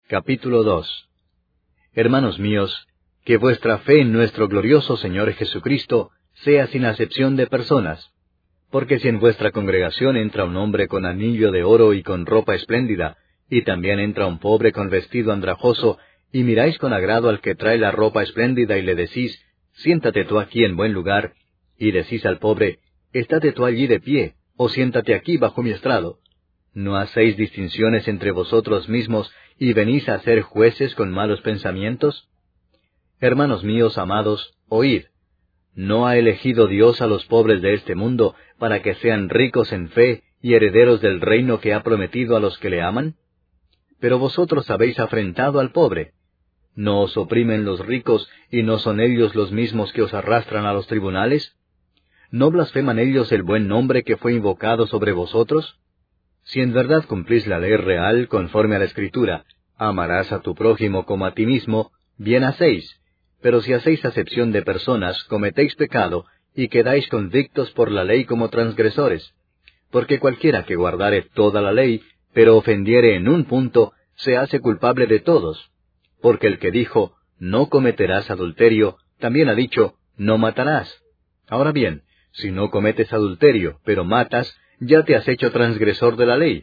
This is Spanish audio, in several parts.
Capítulo 2. Hermanos míos, que vuestra fe en nuestro glorioso Señor Jesucristo sea sin acepción de personas. Porque si en vuestra congregación entra un hombre con anillo de oro y con ropa espléndida, y también entra un pobre con vestido andrajoso, y miráis con agrado al que trae la ropa espléndida y le decís, siéntate tú aquí en buen lugar, y decís al pobre, estate tú allí de pie, o siéntate aquí bajo mi estrado, ¿no hacéis distinciones entre vosotros mismos y venís a ser jueces con malos pensamientos? Hermanos míos amados, oíd. ¿No ha elegido Dios a los pobres de este mundo para que sean ricos en fe y herederos del reino que ha prometido a los que le aman? Pero vosotros habéis afrentado al pobre. ¿No os oprimen los ricos y no son ellos los mismos que os arrastran a los tribunales? ¿No blasfeman ellos el buen nombre que fue invocado sobre vosotros? Si en verdad cumplís la ley real conforme a la Escritura, amarás a tu prójimo como a ti mismo, bien hacéis. Pero si hacéis acepción de personas, cometéis pecado, y quedáis convictos por la ley como transgresores. Porque cualquiera que guardare toda la ley, pero ofendiere en un punto, se hace culpable de todos. Porque el que dijo, no cometerás adulterio, también ha dicho, no matarás. Ahora bien, si no cometes adulterio, pero matas, ya te has hecho transgresor de la ley.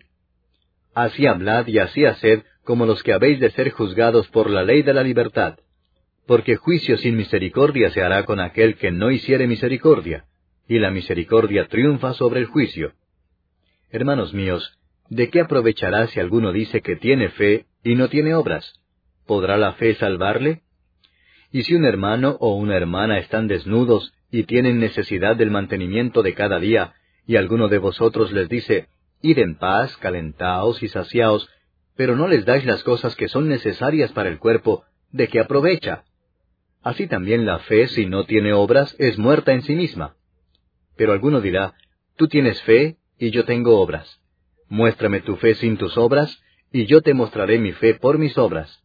Así hablad y así haced como los que habéis de ser juzgados por la ley de la libertad. Porque juicio sin misericordia se hará con aquel que no hiciere misericordia, y la misericordia triunfa sobre el juicio. Hermanos míos, ¿de qué aprovechará si alguno dice que tiene fe y no tiene obras? ¿Podrá la fe salvarle? Y si un hermano o una hermana están desnudos y tienen necesidad del mantenimiento de cada día, y alguno de vosotros les dice, id en paz, calentaos y saciaos, pero no les dais las cosas que son necesarias para el cuerpo, ¿de qué aprovecha? Así también la fe, si no tiene obras, es muerta en sí misma. Pero alguno dirá, tú tienes fe, y yo tengo obras. Muéstrame tu fe sin tus obras, y yo te mostraré mi fe por mis obras.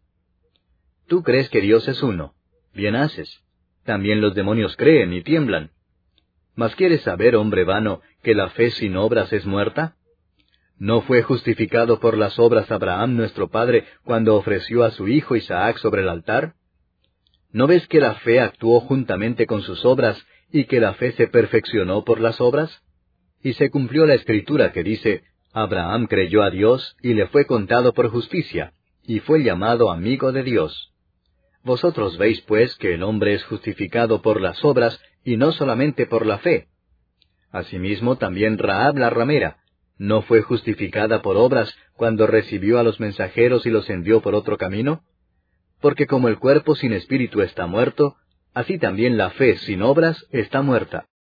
Tú crees que Dios es uno. Bien haces. También los demonios creen y tiemblan. ¿Mas quieres saber, hombre vano, que la fe sin obras es muerta? ¿No fue justificado por las obras Abraham nuestro padre cuando ofreció a su hijo Isaac sobre el altar? ¿No ves que la fe actuó juntamente con sus obras, y que la fe se perfeccionó por las obras? Y se cumplió la Escritura que dice, Abraham creyó a Dios, y le fue contado por justicia, y fue llamado amigo de Dios. Vosotros veis pues que el hombre es justificado por las obras, y no solamente por la fe. Asimismo también Rahab la ramera, ¿no fue justificada por obras cuando recibió a los mensajeros y los envió por otro camino? Porque como el cuerpo sin espíritu está muerto, así también la fe sin obras está muerta.